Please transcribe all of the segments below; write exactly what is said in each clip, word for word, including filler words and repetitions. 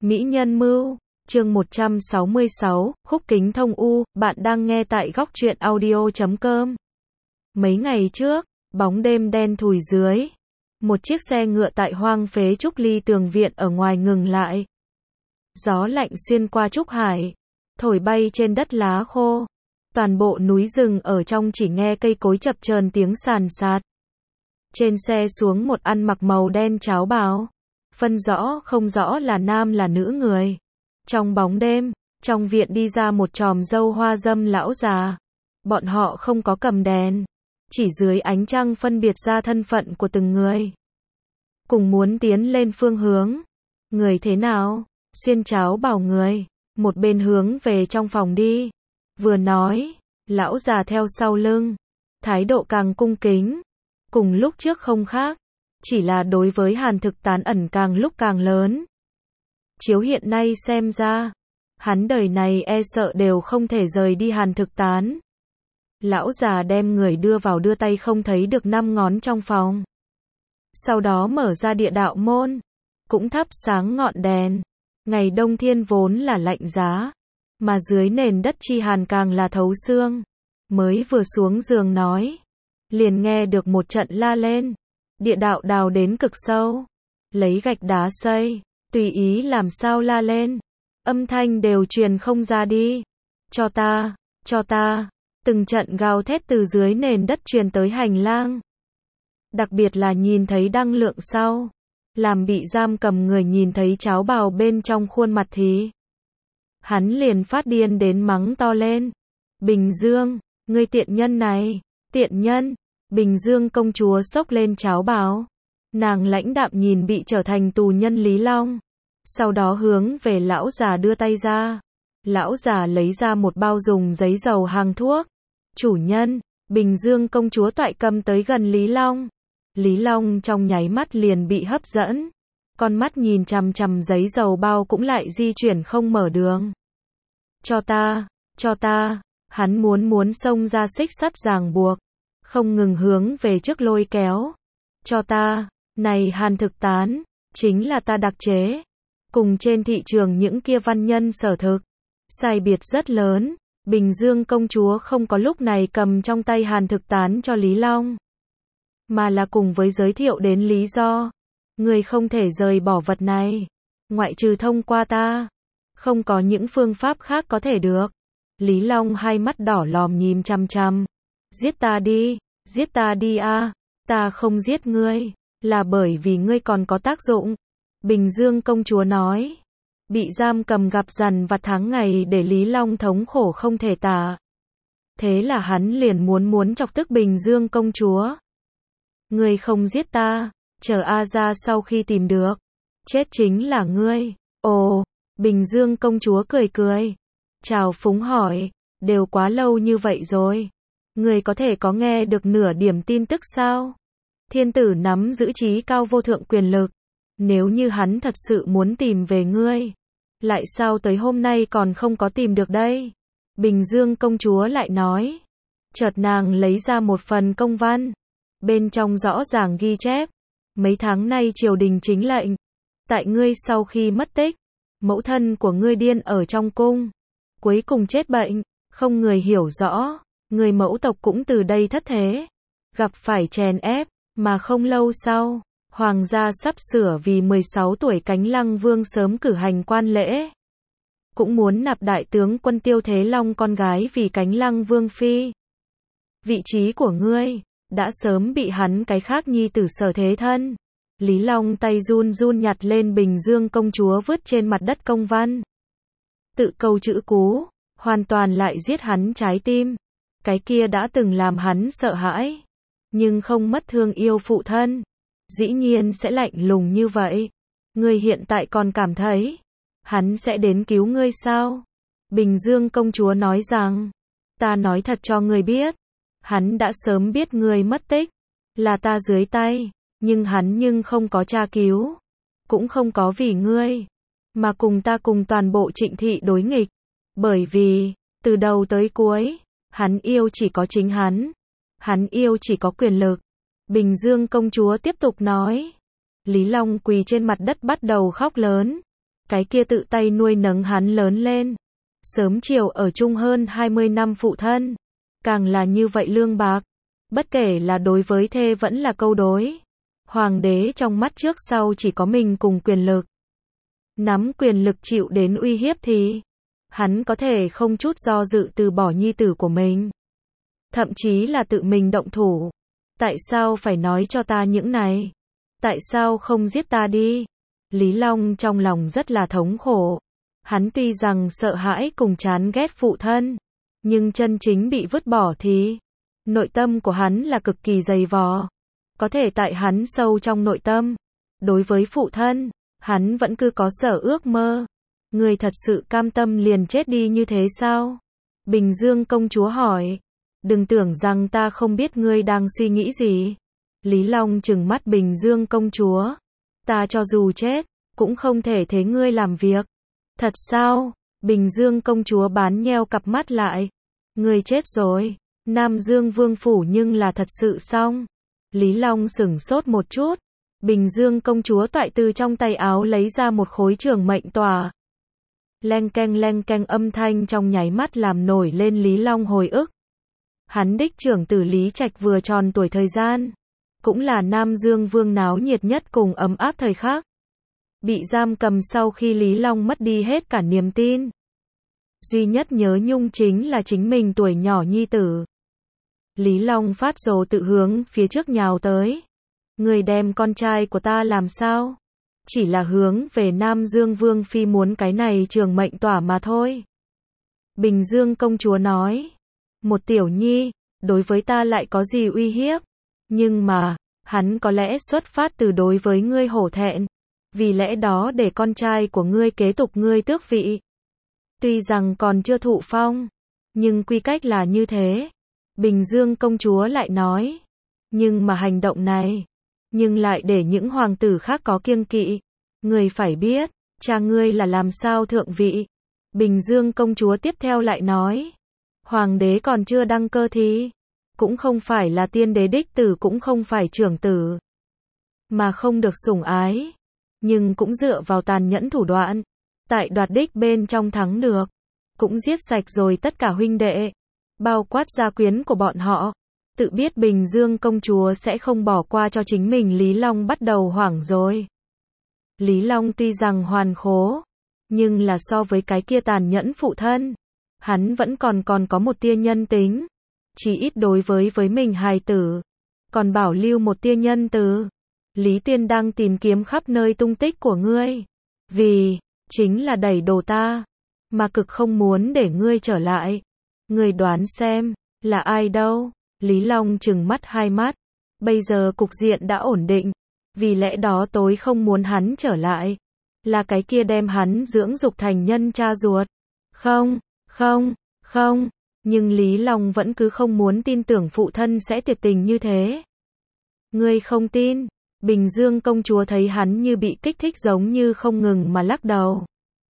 Mỹ nhân mưu, chương một trăm sáu mươi sáu, khúc kính thông u, bạn đang nghe tại góc truyện audio chấm com. Mấy ngày trước, bóng đêm đen thùi dưới, một chiếc xe ngựa tại hoang phế Trúc Ly tường viện ở ngoài ngừng lại. Gió lạnh xuyên qua Trúc Hải, thổi bay trên đất lá khô. Toàn bộ núi rừng ở trong chỉ nghe cây cối chập chờn tiếng sàn sạt. Trên xe xuống một ăn mặc màu đen cháo bào, phân rõ không rõ là nam là nữ người. Trong bóng đêm, trong viện đi ra một chòm râu hoa râm lão già. Bọn họ không có cầm đèn, chỉ dưới ánh trăng phân biệt ra thân phận của từng người. Cùng muốn tiến lên phương hướng. Người thế nào? Xuyên cháo bảo người, một bên hướng về trong phòng đi. Vừa nói, lão già theo sau lưng, thái độ càng cung kính. Cùng lúc trước không khác, chỉ là đối với Hàn Thực Tán ẩn càng lúc càng lớn. Chiếu hiện nay xem ra, hắn đời này e sợ đều không thể rời đi Hàn Thực Tán. Lão già đem người đưa vào đưa tay không thấy được năm ngón trong phòng. Sau đó mở ra địa đạo môn, cũng thắp sáng ngọn đèn. Ngày đông thiên vốn là lạnh giá, mà dưới nền đất chi hàn càng là thấu xương. Mới vừa xuống giường nói, liền nghe được một trận la lên. Địa đạo đào đến cực sâu, lấy gạch đá xây, tùy ý làm sao la lên, âm thanh đều truyền không ra đi. Cho ta, cho ta, từng trận gào thét từ dưới nền đất truyền tới hành lang. Đặc biệt là nhìn thấy đăng lượng sau, làm bị giam cầm người nhìn thấy cháo bào bên trong khuôn mặt thì hắn liền phát điên đến mắng to lên. Bình Dương, ngươi tiện nhân này, tiện nhân. Bình Dương công chúa xốc lên cháo bào. Nàng lãnh đạm nhìn bị trở thành tù nhân Lý Long. Sau đó hướng về lão già đưa tay ra. Lão già lấy ra một bao dùng giấy dầu hàng thuốc. Chủ nhân, Bình Dương công chúa toại cầm tới gần Lý Long. Lý Long trong nháy mắt liền bị hấp dẫn. Con mắt nhìn chằm chằm giấy dầu bao cũng lại di chuyển không mở đường. Cho ta, cho ta, hắn muốn muốn xông ra xích sắt ràng buộc. Không ngừng hướng về trước lôi kéo. Cho ta, này Hàn Thực Tán, chính là ta đặc chế. Cùng trên thị trường những kia văn nhân sở thực. Sai biệt rất lớn. Bình Dương công chúa không có lúc này cầm trong tay Hàn Thực Tán cho Lý Long. Mà là cùng với giới thiệu đến lý do. Người không thể rời bỏ vật này. Ngoại trừ thông qua ta. Không có những phương pháp khác có thể được. Lý Long hai mắt đỏ lòm nhìn chăm chăm. Giết ta đi, giết ta đi a, à. Ta không giết ngươi, là bởi vì ngươi còn có tác dụng. Bình Dương công chúa nói. Bị giam cầm gặp dằn vặt tháng ngày để Lý Long thống khổ không thể tả. Thế là hắn liền muốn muốn chọc tức Bình Dương công chúa. Ngươi không giết ta, chờ A ra sau khi tìm được. Chết chính là ngươi. Ồ, Bình Dương công chúa cười cười. Chào phúng hỏi, đều quá lâu như vậy rồi. Người có thể có nghe được nửa điểm tin tức sao? Thiên tử nắm giữ trí cao vô thượng quyền lực. Nếu như hắn thật sự muốn tìm về ngươi, lại sao tới hôm nay còn không có tìm được đây? Bình Dương công chúa lại nói. Chợt nàng lấy ra một phần công văn. Bên trong rõ ràng ghi chép. Mấy tháng nay triều đình chính lệnh. Tại ngươi sau khi mất tích, mẫu thân của ngươi điên ở trong cung. Cuối cùng chết bệnh, không người hiểu rõ. Người mẫu tộc cũng từ đây thất thế, gặp phải chèn ép, mà không lâu sau, hoàng gia sắp sửa vì mười sáu tuổi Cánh Lăng Vương sớm cử hành quan lễ. Cũng muốn nạp đại tướng quân Tiêu Thế Long con gái vì Cánh Lăng Vương phi. Vị trí của ngươi, đã sớm bị hắn cái khác nhi tử sở thế thân. Lý Long tay run run nhặt lên Bình Dương công chúa vứt trên mặt đất công văn. Tự câu chữ cú, hoàn toàn lại giết hắn trái tim. Cái kia đã từng làm hắn sợ hãi, nhưng không mất thương yêu phụ thân. Dĩ nhiên sẽ lạnh lùng như vậy. Ngươi hiện tại còn cảm thấy, hắn sẽ đến cứu ngươi sao? Bình Dương công chúa nói rằng, ta nói thật cho ngươi biết, hắn đã sớm biết ngươi mất tích, là ta dưới tay, nhưng hắn nhưng không có tra cứu, cũng không có vì ngươi, mà cùng ta cùng toàn bộ Trịnh thị đối nghịch. Bởi vì, từ đầu tới cuối, hắn yêu chỉ có chính hắn. Hắn yêu chỉ có quyền lực. Bình Dương công chúa tiếp tục nói. Lý Long quỳ trên mặt đất bắt đầu khóc lớn. cái kia tự tay nuôi nấng hắn lớn lên, sớm chiều ở chung hơn hai mươi năm phụ thân, càng là như vậy lương bạc, bất kể là đối với thê vẫn là câu đối. Hoàng đế trong mắt trước sau chỉ có mình cùng quyền lực. Nắm quyền lực chịu đến uy hiếp thì hắn có thể không chút do dự từ bỏ nhi tử của mình. Thậm chí là tự mình động thủ. Tại sao phải nói cho ta những này? Tại sao không giết ta đi? Lý Long trong lòng rất là thống khổ. Hắn tuy rằng sợ hãi cùng chán ghét phụ thân, nhưng chân chính bị vứt bỏ thì nội tâm của hắn là cực kỳ dày vò. Có thể tại hắn sâu trong nội tâm, đối với phụ thân, hắn vẫn cứ có sở ước mơ. Người thật sự cam tâm liền chết đi như thế sao? Bình Dương công chúa hỏi. Đừng tưởng rằng ta không biết ngươi đang suy nghĩ gì. Lý Long trừng mắt Bình Dương công chúa. Ta cho dù chết, cũng không thể thế ngươi làm việc. Thật sao? Bình Dương công chúa bán nheo cặp mắt lại. Ngươi chết rồi. Nam Dương vương phủ nhưng là thật sự xong. Lý Long sửng sốt một chút. Bình Dương công chúa toại từ trong tay áo lấy ra một khối trường mệnh tỏa. Leng keng leng keng âm thanh trong nháy mắt làm nổi lên Lý Long hồi ức. Hắn đích trưởng tử Lý Trạch vừa tròn tuổi thời gian, cũng là Nam Dương vương náo nhiệt nhất cùng ấm áp thời khắc. Bị giam cầm sau khi Lý Long mất đi hết cả niềm tin. Duy nhất nhớ nhung chính là chính mình tuổi nhỏ nhi tử. Lý Long phát rồ tự hướng phía trước nhào tới. Người đem con trai của ta làm sao? Chỉ là hướng về Nam Dương vương phi muốn cái này trường mệnh tỏa mà thôi. Bình Dương công chúa nói. Một tiểu nhi, đối với ta lại có gì uy hiếp? Nhưng mà, hắn có lẽ xuất phát từ đối với ngươi hổ thẹn. Vì lẽ đó để con trai của ngươi kế tục ngươi tước vị. Tuy rằng còn chưa thụ phong, nhưng quy cách là như thế. Bình Dương công chúa lại nói. Nhưng mà hành động này, nhưng lại để những hoàng tử khác có kiêng kỵ. Ngươi phải biết, cha ngươi là làm sao thượng vị. Bình Dương công chúa tiếp theo lại nói. Hoàng đế còn chưa đăng cơ thì, cũng không phải là tiên đế đích tử cũng không phải trưởng tử. Mà không được sủng ái. Nhưng cũng dựa vào tàn nhẫn thủ đoạn. Tại đoạt đích bên trong thắng được. Cũng giết sạch rồi tất cả huynh đệ. Bao quát gia quyến của bọn họ. Tự biết Bình Dương công chúa sẽ không bỏ qua cho chính mình. Lý Long bắt đầu hoảng rồi. Lý Long tuy rằng hoàn khố, nhưng là so với cái kia tàn nhẫn phụ thân, hắn vẫn còn còn có một tia nhân tính. Chỉ ít đối với với mình hài tử, còn bảo lưu một tia nhân từ. Lý Tiên đang tìm kiếm khắp nơi tung tích của ngươi. Vì, chính là đẩy đổ ta, mà cực không muốn để ngươi trở lại. Ngươi đoán xem, là ai đâu? Lý Long trừng mắt hai mắt. Bây giờ cục diện đã ổn định. Vì lẽ đó tối không muốn hắn trở lại. Là cái kia đem hắn dưỡng dục thành nhân cha ruột. Không, không, không. Nhưng Lý Long vẫn cứ không muốn tin tưởng phụ thân sẽ tuyệt tình như thế. Ngươi không tin. Bình Dương công chúa thấy hắn như bị kích thích giống như không ngừng mà lắc đầu.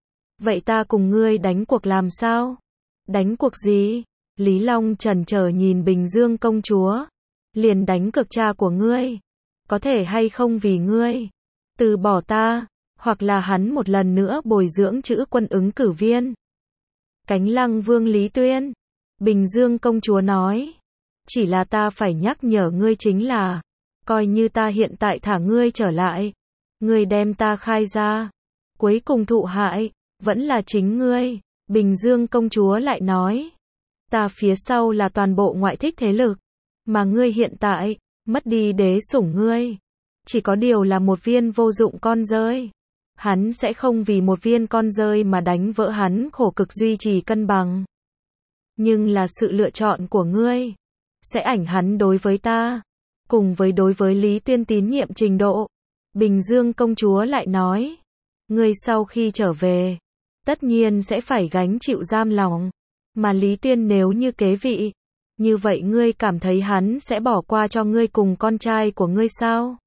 Vậy ta cùng ngươi đánh cuộc làm sao? Đánh cuộc gì? Lý Long chần chờ nhìn Bình Dương công chúa. Liền đánh cược cha của ngươi. Có thể hay không vì ngươi từ bỏ ta, hoặc là hắn một lần nữa bồi dưỡng chữ quân ứng cử viên. Cánh Lăng Vương Lý Tuyên. Bình Dương công chúa nói. Chỉ là ta phải nhắc nhở ngươi chính là, coi như ta hiện tại thả ngươi trở lại, ngươi đem ta khai ra, cuối cùng thụ hại vẫn là chính ngươi. Bình Dương công chúa lại nói. Ta phía sau là toàn bộ ngoại thích thế lực, mà ngươi hiện tại mất đi đế sủng ngươi. Chỉ có điều là một viên vô dụng con rơi. Hắn sẽ không vì một viên con rơi mà đánh vỡ hắn khổ cực duy trì cân bằng. Nhưng là sự lựa chọn của ngươi sẽ ảnh hắn đối với ta, cùng với đối với Lý Tuyên tín nhiệm trình độ. Bình Dương công chúa lại nói. Ngươi sau khi trở về, tất nhiên sẽ phải gánh chịu giam lòng. Mà Lý Tuyên nếu như kế vị, như vậy ngươi cảm thấy hắn sẽ bỏ qua cho ngươi cùng con trai của ngươi sao?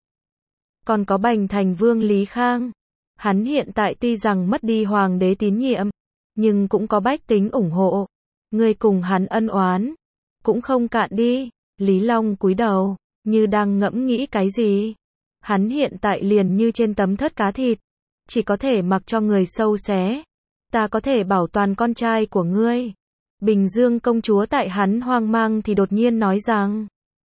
Còn có Bành Thành Vương Lý Khang. Hắn hiện tại tuy rằng mất đi hoàng đế tín nhiệm, nhưng cũng có bách tính ủng hộ. Ngươi cùng hắn ân oán cũng không cạn đi. Lý Long cúi đầu, như đang ngẫm nghĩ cái gì. Hắn hiện tại liền như trên tấm thớt cá thịt, chỉ có thể mặc cho người sâu xé. Ta có thể bảo toàn con trai của ngươi. Bình Dương công chúa tại hắn hoang mang thì đột nhiên nói rằng.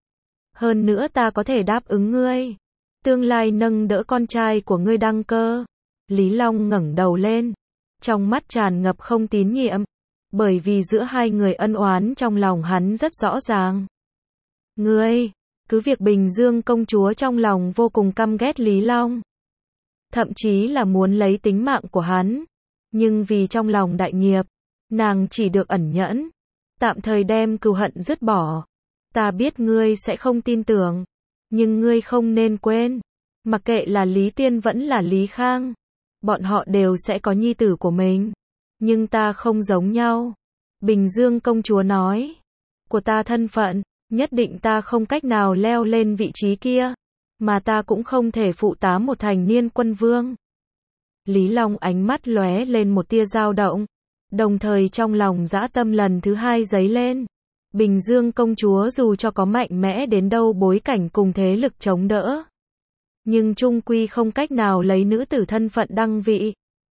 Hơn nữa ta có thể đáp ứng ngươi. Tương lai nâng đỡ con trai của ngươi đăng cơ. Lý Long ngẩng đầu lên. Trong mắt tràn ngập không tín nhiệm. Bởi vì giữa hai người ân oán trong lòng hắn rất rõ ràng. Ngươi, cứ việc Bình Dương công chúa trong lòng vô cùng căm ghét Lý Long. Thậm chí là muốn lấy tính mạng của hắn. Nhưng vì trong lòng đại nghiệp, nàng chỉ được ẩn nhẫn. Tạm thời đem cừu hận dứt bỏ. Ta biết ngươi sẽ không tin tưởng. Nhưng ngươi không nên quên. Mặc kệ là Lý Tiên vẫn là Lý Khang. Bọn họ đều sẽ có nhi tử của mình. Nhưng ta không giống nhau. Bình Dương công chúa nói. Của ta thân phận, nhất định ta không cách nào leo lên vị trí kia. Mà ta cũng không thể phụ tá một thành niên quân vương. Lý Long ánh mắt lóe lên một tia dao động. Đồng thời trong lòng dã tâm lần thứ hai dấy lên. Bình Dương công chúa dù cho có mạnh mẽ đến đâu bối cảnh cùng thế lực chống đỡ. Nhưng chung quy không cách nào lấy nữ tử thân phận đăng vị.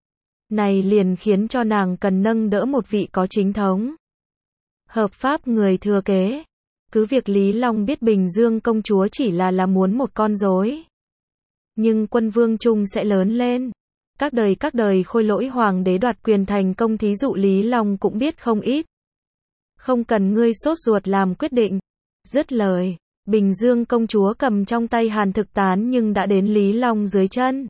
Này liền khiến cho nàng cần nâng đỡ một vị có chính thống. Hợp pháp người thừa kế. Cứ việc Lý Long biết Bình Dương công chúa chỉ là là muốn một con rối. Nhưng quân vương chung sẽ lớn lên. Các đời các đời khôi lỗi hoàng đế đoạt quyền thành công thí dụ Lý Long cũng biết không ít. Không cần ngươi sốt ruột làm quyết định. Dứt lời, Bình Dương công chúa cầm trong tay hàn thực tán nhưng đã đến Lý Long dưới chân.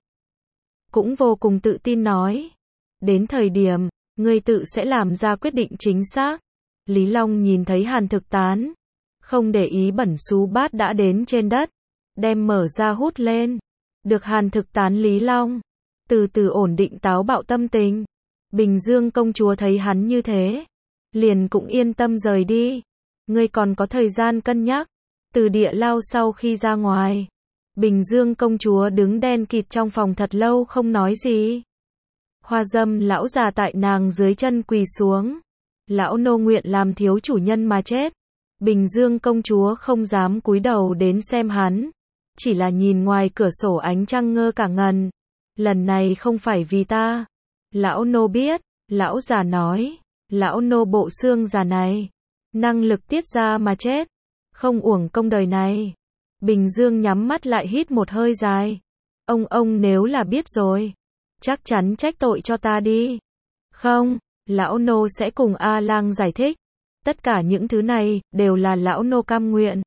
Cũng vô cùng tự tin nói. Đến thời điểm, ngươi tự sẽ làm ra quyết định chính xác. Lý Long nhìn thấy hàn thực tán. Không để ý bẩn xú bát đã đến trên đất. Đem mở ra hút lên. Được hàn thực tán Lý Long. Từ từ ổn định táo bạo tâm tình. Bình Dương công chúa thấy hắn như thế. Liền cũng yên tâm rời đi. Ngươi còn có thời gian cân nhắc. Từ địa lao sau khi ra ngoài. Bình Dương công chúa đứng đen kịt trong phòng thật lâu không nói gì. Hoa Dâm lão già tại nàng dưới chân quỳ xuống. Lão nô nguyện làm thiếu chủ nhân mà chết. Bình Dương công chúa không dám cúi đầu đến xem hắn. Chỉ là nhìn ngoài cửa sổ ánh trăng ngơ cả ngần. Lần này không phải vì ta. Lão nô biết. Lão già nói. Lão nô bộ xương già này. Năng lực tiết ra mà chết. Không uổng công đời này. Bình Dương nhắm mắt lại hít một hơi dài. Ông ông nếu là biết rồi. Chắc chắn trách tội cho ta đi. Không. Lão nô sẽ cùng A Lang giải thích. Tất cả những thứ này, đều là lão nô cam nguyện.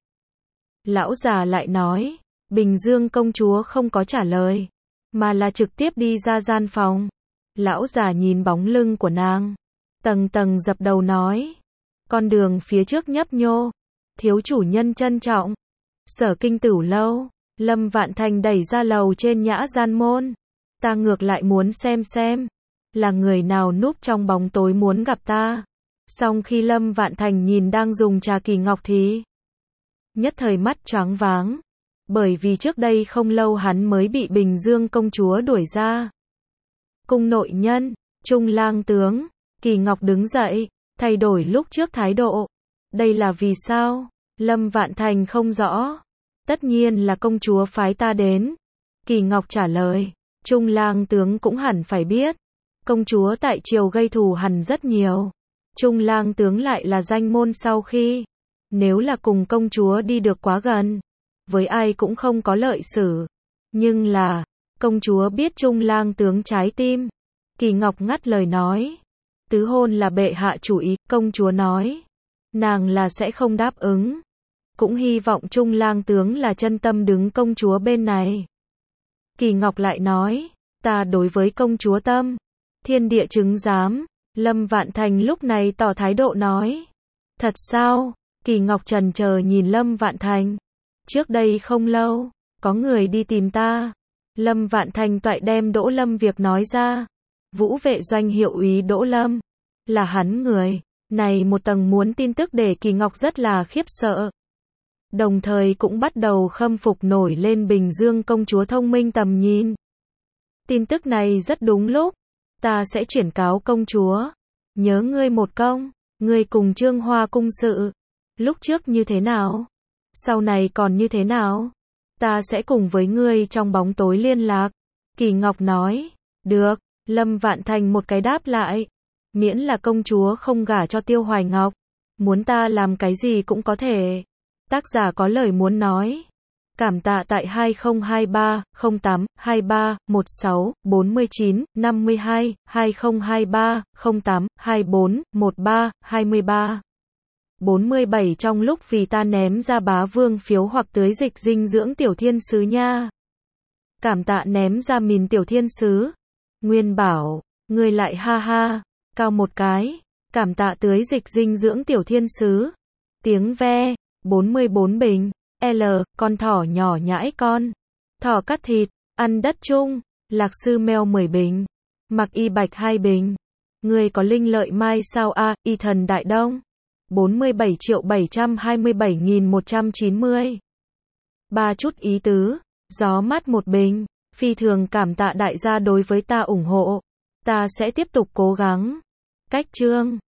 Lão già lại nói. Bình Dương công chúa không có trả lời. Mà là trực tiếp đi ra gian phòng. Lão già nhìn bóng lưng của nàng. Tầng tầng dập đầu nói. Con đường phía trước nhấp nhô. Thiếu chủ nhân trân trọng. Sở Kinh Tửu lâu. Lâm Vạn Thành đẩy ra lầu trên nhã gian môn. Ta ngược lại muốn xem xem. Là người nào núp trong bóng tối muốn gặp ta. Song khi Lâm Vạn Thành nhìn đang dùng trà Kỳ Ngọc thì. Nhất thời mắt choáng váng. Bởi vì trước đây không lâu hắn mới bị Bình Dương công chúa đuổi ra. Cung nội nhân. Trung lang tướng. Kỳ Ngọc đứng dậy. Thay đổi lúc trước thái độ. Đây là vì sao? Lâm Vạn Thành không rõ. Tất nhiên là công chúa phái ta đến. Kỳ Ngọc trả lời. Trung lang tướng cũng hẳn phải biết. Công chúa tại triều gây thù hằn rất nhiều. Trung lang tướng lại là danh môn sau khi. Nếu là cùng công chúa đi được quá gần. Với ai cũng không có lợi xử. Nhưng là. Công chúa biết Trung lang tướng trái tim. Kỳ Ngọc ngắt lời nói. Tứ hôn là bệ hạ chủ ý. Công chúa nói. Nàng là sẽ không đáp ứng. Cũng hy vọng Trung lang tướng là chân tâm đứng công chúa bên này. Kỳ Ngọc lại nói. Ta đối với công chúa tâm. Thiên địa chứng giám. Lâm Vạn Thành lúc này tỏ thái độ nói. Thật sao? Kỳ Ngọc trần chờ nhìn Lâm Vạn Thành. Trước đây không lâu. Có người đi tìm ta. Lâm Vạn Thành toại đem Đỗ Lâm việc nói ra. Vũ vệ doanh hiệu úy Đỗ Lâm. Là hắn người. Này một tầng muốn tin tức để Kỳ Ngọc rất là khiếp sợ. Đồng thời cũng bắt đầu khâm phục nổi lên Bình Dương công chúa thông minh tầm nhìn. Tin tức này rất đúng lúc. Ta sẽ chuyển cáo công chúa. Nhớ ngươi một công. Ngươi cùng Trương Hoa cung sự. Lúc trước như thế nào? Sau này còn như thế nào? Ta sẽ cùng với ngươi trong bóng tối liên lạc. Kỳ Ngọc nói. Được, Lâm Vạn Thành một cái đáp lại. Miễn là công chúa không gả cho Tiêu Hoài Ngọc. Muốn ta làm cái gì cũng có thể. Tác giả có lời muốn nói. Cảm tạ tại hai không hai ba, không tám, hai ba, một sáu, bốn chín, năm hai, hai không hai ba, không tám, hai bốn, một ba, hai ba. bốn mươi bảy Trong lúc vì ta ném ra bá vương phiếu hoặc tưới dịch dinh dưỡng tiểu thiên sứ nha. Cảm tạ ném ra mìn tiểu thiên sứ. Nguyên bảo, người lại ha ha, cao một cái. Cảm tạ tưới dịch dinh dưỡng tiểu thiên sứ. Tiếng ve, bốn mươi bốn bình. L, con thỏ nhỏ nhãi con. Thỏ cắt thịt, ăn đất chung. Lạc sư mèo mười bình. Mặc y bạch hai bình. Người có linh lợi mai sao a, y thần đại đông. bốn mươi bảy triệu bảy trăm hai mươi bảy nghìn một trăm chín mươi. Ba chút ý tứ. Gió mát một bình. Phi thường cảm tạ đại gia đối với ta ủng hộ. Ta sẽ tiếp tục cố gắng. Cách chương